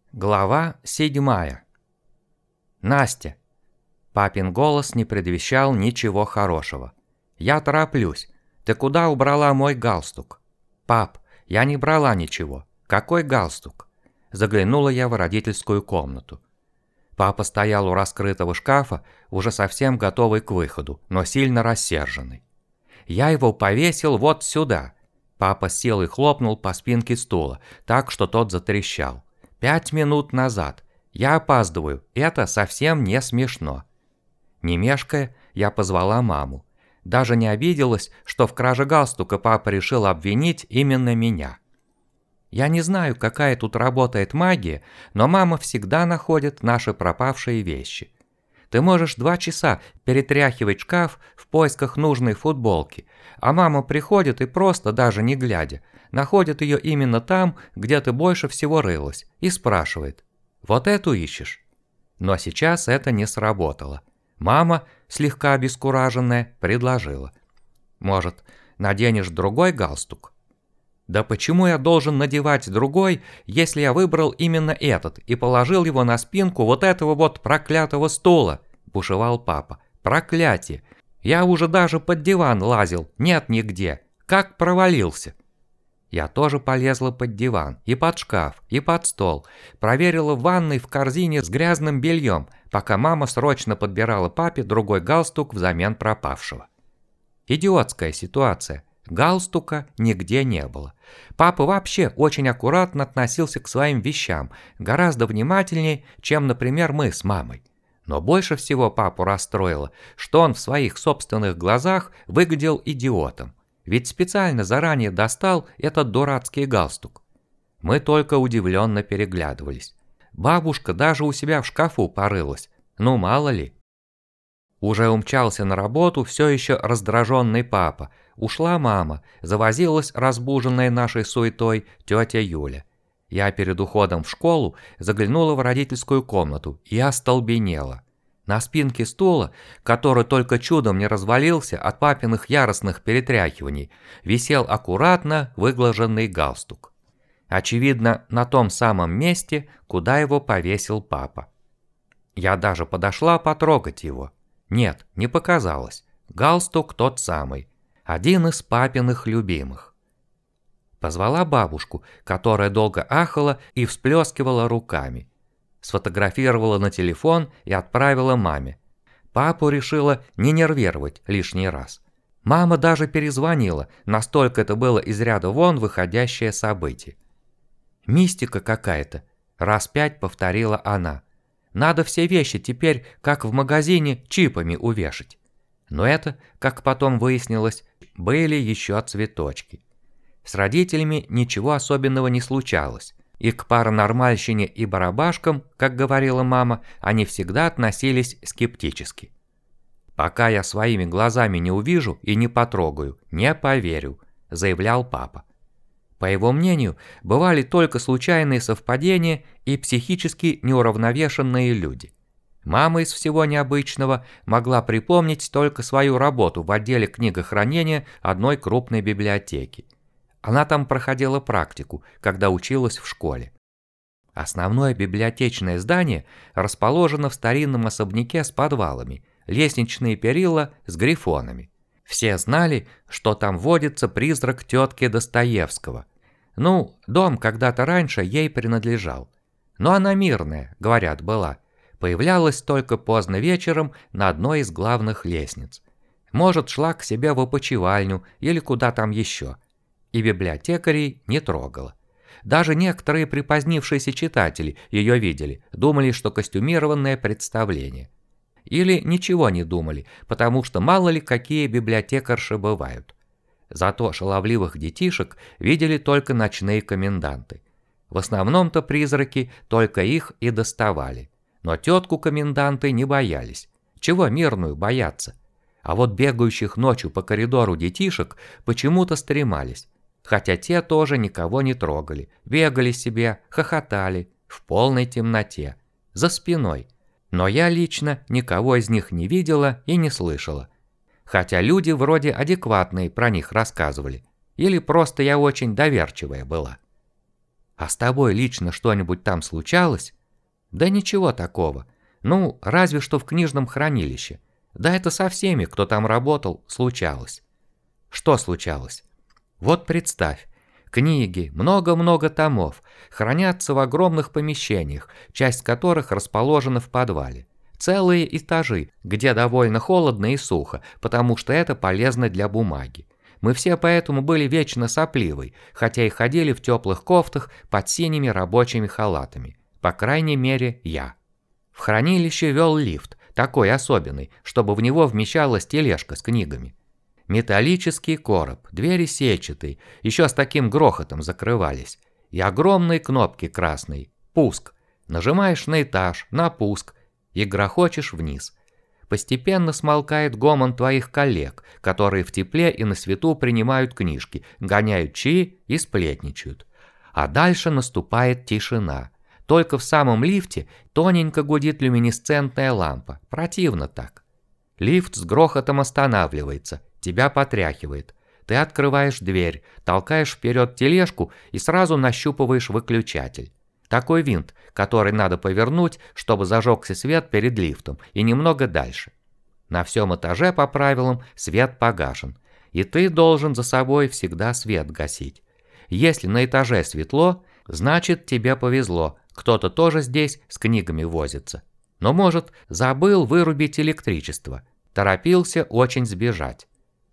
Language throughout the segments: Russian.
Глава 7. Настя. Папин голос не предвещал ничего хорошего. Я тороплюсь. Ты куда убрала мой галстук? Пап, я не брала ничего. Какой галстук? Заглянула я в родительскую комнату. Папа стоял у раскрытого шкафа, уже совсем готовый к выходу, но сильно рассерженный. Я его повесил вот сюда. Папа с силой хлопнул по спинке стула, так что тот затрещал. 5 минут назад. Я опаздываю, это совсем не смешно. Не мешкая, я позвала маму. Даже не обиделась, что в краже галстука папа решил обвинить именно меня. Я не знаю, какая тут работает магия, но мама всегда находит наши пропавшие вещи. Ты можешь 2 часа перетряхивать шкаф в поисках нужной футболки, а мама приходит и просто, даже не глядя, находит ее именно там, где ты больше всего рылась, и спрашивает: «Вот эту ищешь?» Но сейчас это не сработало. Мама, слегка обескураженная, предложила: «Может, наденешь другой галстук?» «Да почему я должен надевать другой, если я выбрал именно этот и положил его на спинку вот этого вот проклятого стула?» – бушевал папа. «Проклятие! Я уже даже под диван лазил, нет нигде. Как провалился!» Я тоже полезла под диван, и под шкаф, и под стол. Проверила в ванной в корзине с грязным бельем, пока мама срочно подбирала папе другой галстук взамен пропавшего. Идиотская ситуация. Галстука нигде не было. Папа вообще очень аккуратно относился к своим вещам, гораздо внимательнее, чем, например, мы с мамой. Но больше всего папу расстроило, что он в своих собственных глазах выглядел идиотом. Ведь специально заранее достал этот дурацкий галстук. Мы только удивленно переглядывались. Бабушка даже у себя в шкафу порылась. Ну мало ли. Уже умчался на работу все еще раздраженный папа. Ушла мама, завозилась разбуженная нашей суетой тетя Юля. Я перед уходом в школу заглянула в родительскую комнату и остолбенела. На спинке стула, который только чудом не развалился от папиных яростных перетряхиваний, висел аккуратно выглаженный галстук. Очевидно, на том самом месте, куда его повесил папа. Я даже подошла потрогать его. Нет, не показалось. Галстук тот самый. Один из папиных любимых. Позвала бабушку, которая долго ахала и всплескивала руками. Сфотографировала на телефон и отправила маме. Папу решила не нервировать лишний раз. Мама даже перезвонила, настолько это было из ряда вон выходящее событие. «Мистика какая-то», раз 5 повторила она. «Надо все вещи теперь, как в магазине, чипами увешать». Но это, как потом выяснилось, были еще цветочки. С родителями ничего особенного не случалось. И к паранормальщине и барабашкам, как говорила мама, они всегда относились скептически. «Пока я своими глазами не увижу и не потрогаю, не поверю», – заявлял папа. По его мнению, бывали только случайные совпадения и психически неуравновешенные люди. Мама из всего необычного могла припомнить только свою работу в отделе книгохранения одной крупной библиотеки. Она там проходила практику, когда училась в школе. Основное библиотечное здание расположено в старинном особняке с подвалами, лестничные перила с грифонами. Все знали, что там водится призрак тетки Достоевского. Ну, дом когда-то раньше ей принадлежал. Но она мирная, говорят, была. Появлялась только поздно вечером на одной из главных лестниц. Может, шла к себе в опочивальню или куда там еще. И библиотекарей не трогала. Даже некоторые припозднившиеся читатели ее видели, думали, что костюмированное представление. Или ничего не думали, потому что мало ли какие библиотекарши бывают. Зато шаловливых детишек видели только ночные коменданты. В основном-то призраки только их и доставали. Но тетку коменданты не боялись. Чего мирную бояться? А вот бегающих ночью по коридору детишек почему-то стремались. Хотя те тоже никого не трогали, бегали себе, хохотали, в полной темноте, за спиной. Но я лично никого из них не видела и не слышала. Хотя люди вроде адекватные про них рассказывали. Или просто я очень доверчивая была. А с тобой лично что-нибудь там случалось? Да ничего такого. Ну, разве что в книжном хранилище. Да это со всеми, кто там работал, случалось. Что случалось? Вот представь, книги, много-много томов, хранятся в огромных помещениях, часть которых расположена в подвале. Целые этажи, где довольно холодно и сухо, потому что это полезно для бумаги. Мы все поэтому были вечно сопливы, хотя и ходили в теплых кофтах под синими рабочими халатами. По крайней мере, я. В хранилище вел лифт, такой особенный, чтобы в него вмещалась тележка с книгами. Металлический короб, двери сетчатые, еще с таким грохотом закрывались. И огромные кнопки красные. Пуск. Нажимаешь на этаж, на пуск, и грохочешь вниз. Постепенно смолкает гомон твоих коллег, которые в тепле и на свету принимают книжки, гоняют чаи и сплетничают. А дальше наступает тишина. Только в самом лифте тоненько гудит люминесцентная лампа. Противно так. Лифт с грохотом останавливается, тебя потряхивает. Ты открываешь дверь, толкаешь вперед тележку и сразу нащупываешь выключатель. Такой винт, который надо повернуть, чтобы зажегся свет перед лифтом и немного дальше. На всем этаже по правилам свет погашен, и ты должен за собой всегда свет гасить. Если на этаже светло, значит тебе повезло, кто-то тоже здесь с книгами возится. Но может забыл вырубить электричество, торопился очень сбежать.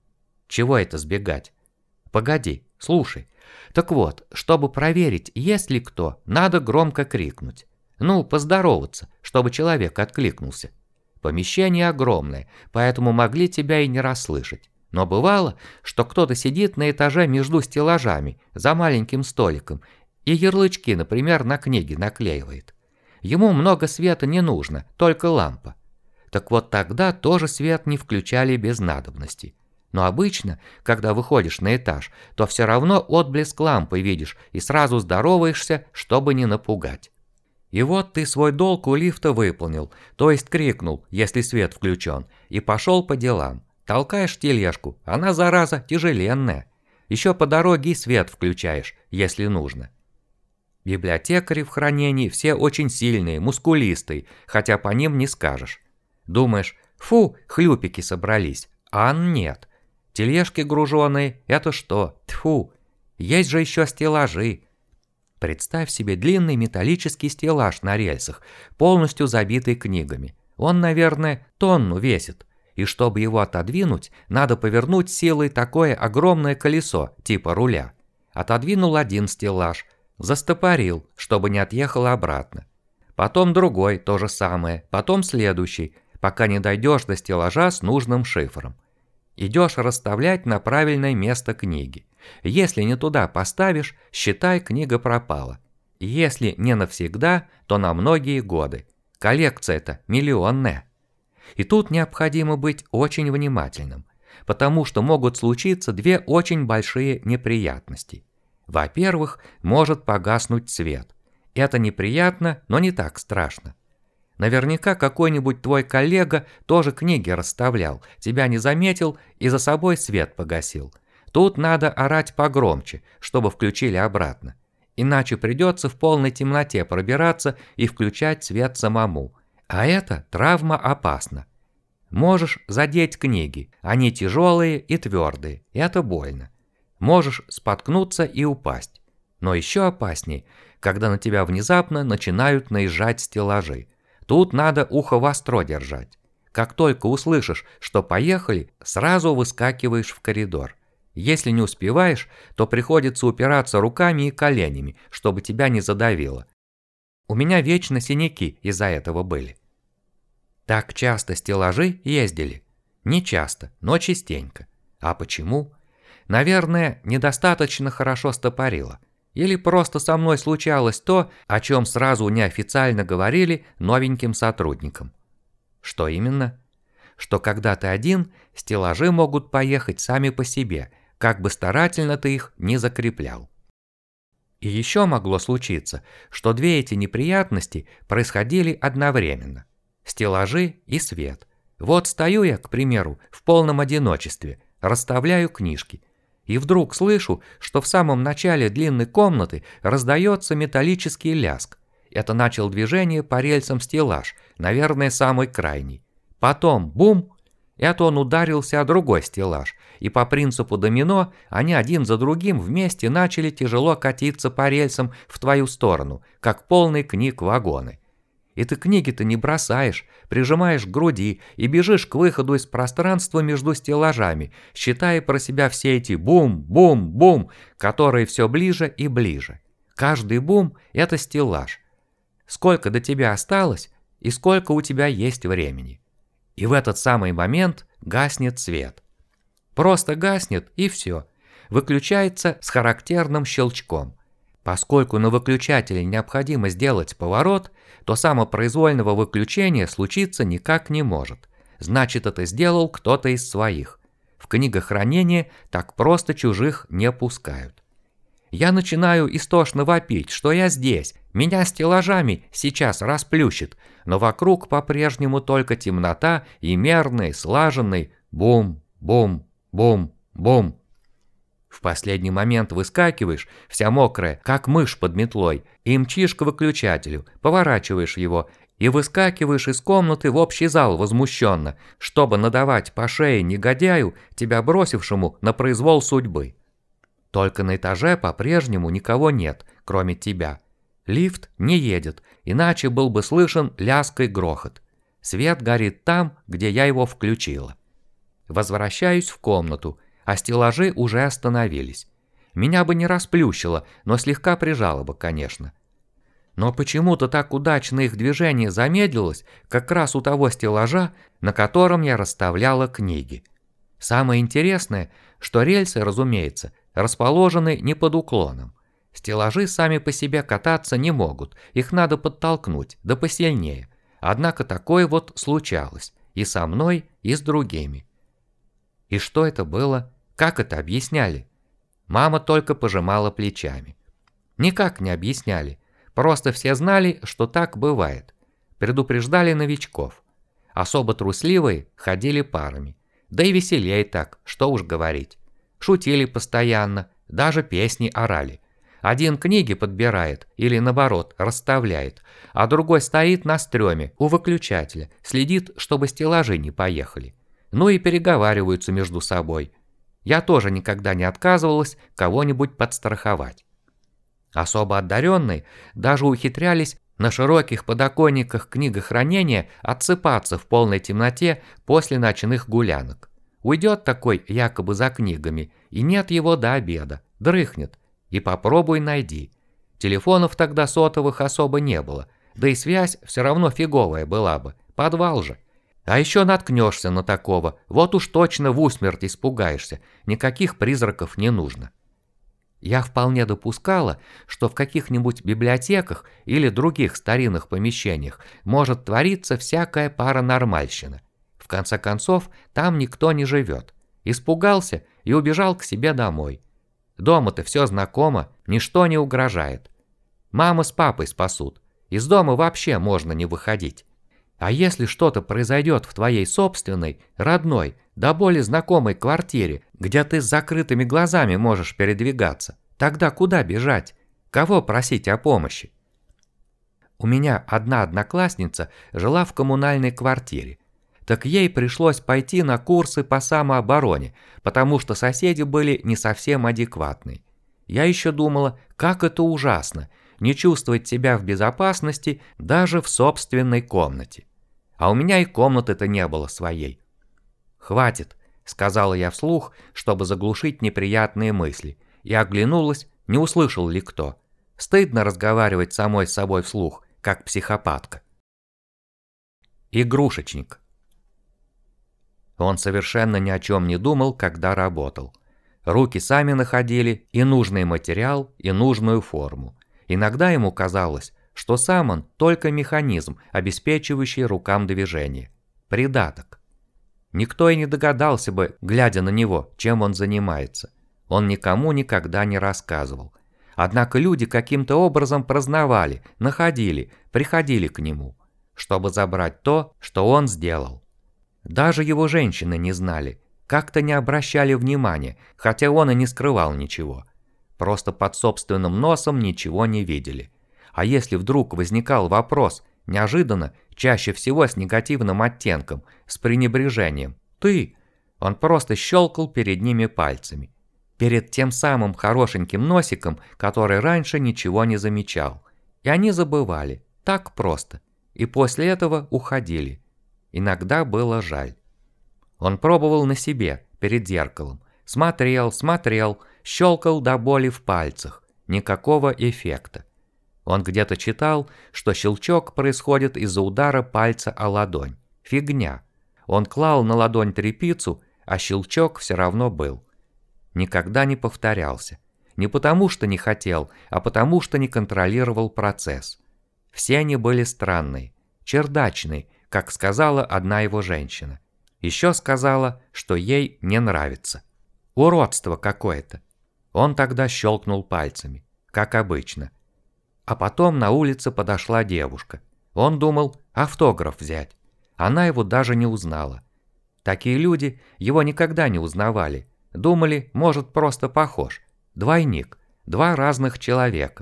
Чего это сбегать? Погоди, слушай. Так вот, чтобы проверить, есть ли кто, надо громко крикнуть. Ну, поздороваться, чтобы человек откликнулся. Помещение огромное, поэтому могли тебя и не расслышать. Но бывало, что кто-то сидит на этаже между стеллажами, за маленьким столиком, и ярлычки, например, на книги наклеивает. Ему много света не нужно, только лампа. Так вот тогда тоже свет не включали без надобности. Но обычно, когда выходишь на этаж, то все равно отблеск лампы видишь и сразу здороваешься, чтобы не напугать. И вот ты свой долг у лифта выполнил, то есть крикнул, если свет включен, и пошел по делам. Толкаешь тележку, она, зараза, тяжеленная. Еще по дороге и свет включаешь, если нужно. Библиотекари в хранении все очень сильные, мускулистые, хотя по ним не скажешь. Думаешь, фу, хлюпики собрались, а нет. Тележки груженые, это что? Тьфу, есть же еще стеллажи. Представь себе длинный металлический стеллаж на рельсах, полностью забитый книгами. Он, наверное, тонну весит. И чтобы его отодвинуть, надо повернуть силой такое огромное колесо, типа руля. Отодвинул один стеллаж, застопорил, чтобы не отъехало обратно. Потом другой, то же самое, потом следующий, пока не дойдешь до стеллажа с нужным шифром. Идешь расставлять на правильное место книги. Если не туда поставишь, считай, книга пропала. Если не навсегда, то на многие годы. Коллекция-то миллионная. И тут необходимо быть очень внимательным, потому что могут случиться две очень большие неприятности. Во-первых, может погаснуть свет. Это неприятно, но не так страшно. Наверняка какой-нибудь твой коллега тоже книги расставлял, тебя не заметил и за собой свет погасил. Тут надо орать погромче, чтобы включили обратно. Иначе придется в полной темноте пробираться и включать свет самому. А это травма опасна. Можешь задеть книги, они тяжелые и твердые, это больно. Можешь споткнуться и упасть. Но еще опаснее, когда на тебя внезапно начинают наезжать стеллажи. Тут надо ухо востро держать. Как только услышишь, что поехали, сразу выскакиваешь в коридор. Если не успеваешь, то приходится упираться руками и коленями, чтобы тебя не задавило. У меня вечно синяки из-за этого были. Так часто стеллажи ездили? Не часто, но частенько. А почему? Наверное, недостаточно хорошо стопорило. Или просто со мной случалось то, о чем сразу неофициально говорили новеньким сотрудникам. Что именно? Что когда ты один, стеллажи могут поехать сами по себе, как бы старательно ты их не закреплял. И еще могло случиться, что две эти неприятности происходили одновременно. Стеллажи и свет. Вот стою я, к примеру, в полном одиночестве, расставляю книжки. И вдруг слышу, что в самом начале длинной комнаты раздается металлический ляск. Это начал движение по рельсам стеллаж, наверное, самый крайний. Потом бум! Это он ударился о другой стеллаж, и по принципу домино они один за другим вместе начали тяжело катиться по рельсам в твою сторону, как полный книг вагоны. И ты книги-то не бросаешь, прижимаешь к груди и бежишь к выходу из пространства между стеллажами, считая про себя все эти бум-бум-бум, которые все ближе и ближе. Каждый бум – это стеллаж. Сколько до тебя осталось и сколько у тебя есть времени. И в этот самый момент гаснет свет. Просто гаснет и все. Выключается с характерным щелчком. Поскольку на выключателе необходимо сделать поворот, то самопроизвольного выключения случиться никак не может. Значит, это сделал кто-то из своих. В книгохранение так просто чужих не пускают. Я начинаю истошно вопить, что я здесь, меня стеллажами сейчас расплющит, но вокруг по-прежнему только темнота и мерный, слаженный бум-бум-бум-бум. В последний момент выскакиваешь, вся мокрая, как мышь под метлой, и мчишь к выключателю, поворачиваешь его и выскакиваешь из комнаты в общий зал возмущенно, чтобы надавать по шее негодяю, тебя бросившему на произвол судьбы. Только на этаже по-прежнему никого нет, кроме тебя. Лифт не едет, иначе был бы слышен лязг и грохот. Свет горит там, где я его включила. Возвращаюсь в комнату, а стеллажи уже остановились. Меня бы не расплющило, но слегка прижало бы, конечно. Но почему-то так удачно их движение замедлилось, как раз у того стеллажа, на котором я расставляла книги. Самое интересное, что рельсы, разумеется, расположены не под уклоном. Стеллажи сами по себе кататься не могут, их надо подтолкнуть, да посильнее. Однако такое вот случалось, и со мной, и с другими. И что это было? Как это объясняли? Мама только пожимала плечами. Никак не объясняли, просто все знали, что так бывает. Предупреждали новичков. Особо трусливые ходили парами. Да и веселее так, что уж говорить. Шутили постоянно, даже песни орали. Один книги подбирает или наоборот расставляет, а другой стоит на стреме у выключателя, следит, чтобы стеллажи не поехали. Ну и переговариваются между собой. Я тоже никогда не отказывалась кого-нибудь подстраховать. Особо одаренные даже ухитрялись на широких подоконниках книгохранения отсыпаться в полной темноте после ночных гулянок. Уйдет такой якобы за книгами, и нет его до обеда, дрыхнет, и попробуй найди. Телефонов тогда сотовых особо не было, да и связь все равно фиговая была бы, подвал же. А еще наткнешься на такого, вот уж точно в усмерть испугаешься, никаких призраков не нужно. Я вполне допускала, что в каких-нибудь библиотеках или других старинных помещениях может твориться всякая паранормальщина. В конце концов, там никто не живет. Испугался и убежал к себе домой. Дома-то все знакомо, ничто не угрожает. Мама с папой спасут, из дома вообще можно не выходить. А если что-то произойдет в твоей собственной, родной, до боли знакомой квартире, где ты с закрытыми глазами можешь передвигаться, тогда куда бежать? Кого просить о помощи? У меня одна одноклассница жила в коммунальной квартире. Так ей пришлось пойти на курсы по самообороне, потому что соседи были не совсем адекватные. Я еще думала, как это ужасно, не чувствовать себя в безопасности даже в собственной комнате. А у меня и комнаты-то не было своей. «Хватит», — сказала я вслух, чтобы заглушить неприятные мысли, и оглянулась, не услышал ли кто. Стыдно разговаривать самой с собой вслух, как психопатка. Игрушечник. Он совершенно ни о чем не думал, когда работал. Руки сами находили и нужный материал, и нужную форму. Иногда ему казалось, что сам он только механизм, обеспечивающий рукам движение. Придаток. Никто и не догадался бы, глядя на него, чем он занимается. Он никому никогда не рассказывал. Однако люди каким-то образом прознавали, находили, приходили к нему, чтобы забрать то, что он сделал. Даже его женщины не знали, как-то не обращали внимания, хотя он и не скрывал ничего. Просто под собственным носом ничего не видели. А если вдруг возникал вопрос, неожиданно, чаще всего с негативным оттенком, с пренебрежением, «Ты!», он просто щелкал перед ними пальцами. Перед тем самым хорошеньким носиком, который раньше ничего не замечал. И они забывали, так просто. И после этого уходили. Иногда было жаль. Он пробовал на себе, перед зеркалом. Смотрел, щелкал до боли в пальцах. Никакого эффекта. Он где-то читал, что щелчок происходит из-за удара пальца о ладонь. Фигня. Он клал на ладонь тряпицу, а щелчок все равно был. Никогда не повторялся. Не потому что не хотел, а потому что не контролировал процесс. Все они были странные, чердачные, как сказала одна его женщина. Еще сказала, что ей не нравится. Уродство какое-то. Он тогда щелкнул пальцами, как обычно. А потом на улице подошла девушка. Он думал автограф взять. Она его даже не узнала. Такие люди его никогда не узнавали. Думали, может, просто похож. Двойник. Два разных человека.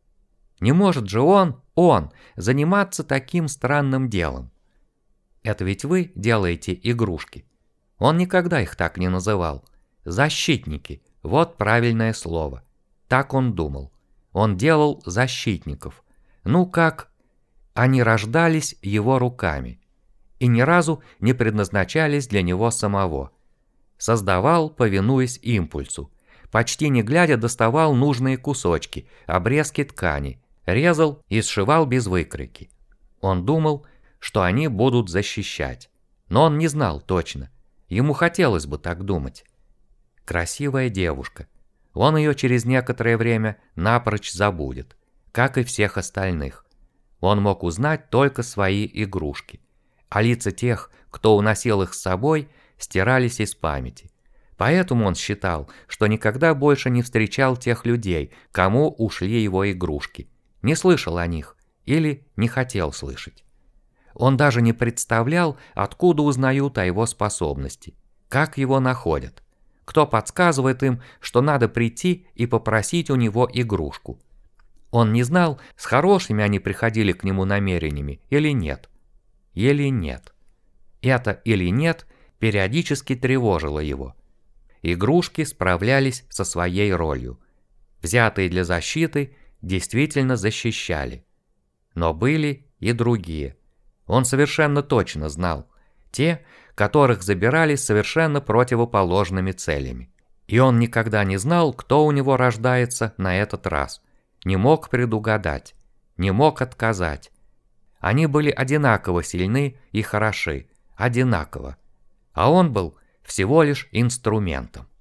Не может же он, заниматься таким странным делом. Это ведь вы делаете игрушки. Он никогда их так не называл. Защитники. Вот правильное слово. Так он думал. Он делал защитников. Ну как? Они рождались его руками. И ни разу не предназначались для него самого. Создавал, повинуясь импульсу. Почти не глядя доставал нужные кусочки, обрезки ткани, резал и сшивал без выкройки. Он думал, что они будут защищать. Но он не знал точно. Ему хотелось бы так думать. Красивая девушка. Он ее через некоторое время напрочь забудет, как и всех остальных. Он мог узнать только свои игрушки. А лица тех, кто уносил их с собой, стирались из памяти. Поэтому он считал, что никогда больше не встречал тех людей, кому ушли его игрушки. Не слышал о них или не хотел слышать. Он даже не представлял, откуда узнают о его способности, как его находят, кто подсказывает им, что надо прийти и попросить у него игрушку. Он не знал, с хорошими они приходили к нему намерениями или нет. Или нет. Это или нет периодически тревожило его. Игрушки справлялись со своей ролью. Взятые для защиты действительно защищали. Но были и другие. Он совершенно точно знал. Те, которых забирали с совершенно противоположными целями. И он никогда не знал, кто у него рождается на этот раз. Не мог предугадать. Не мог отказать. Они были одинаково сильны и хороши. Одинаково. А он был всего лишь инструментом.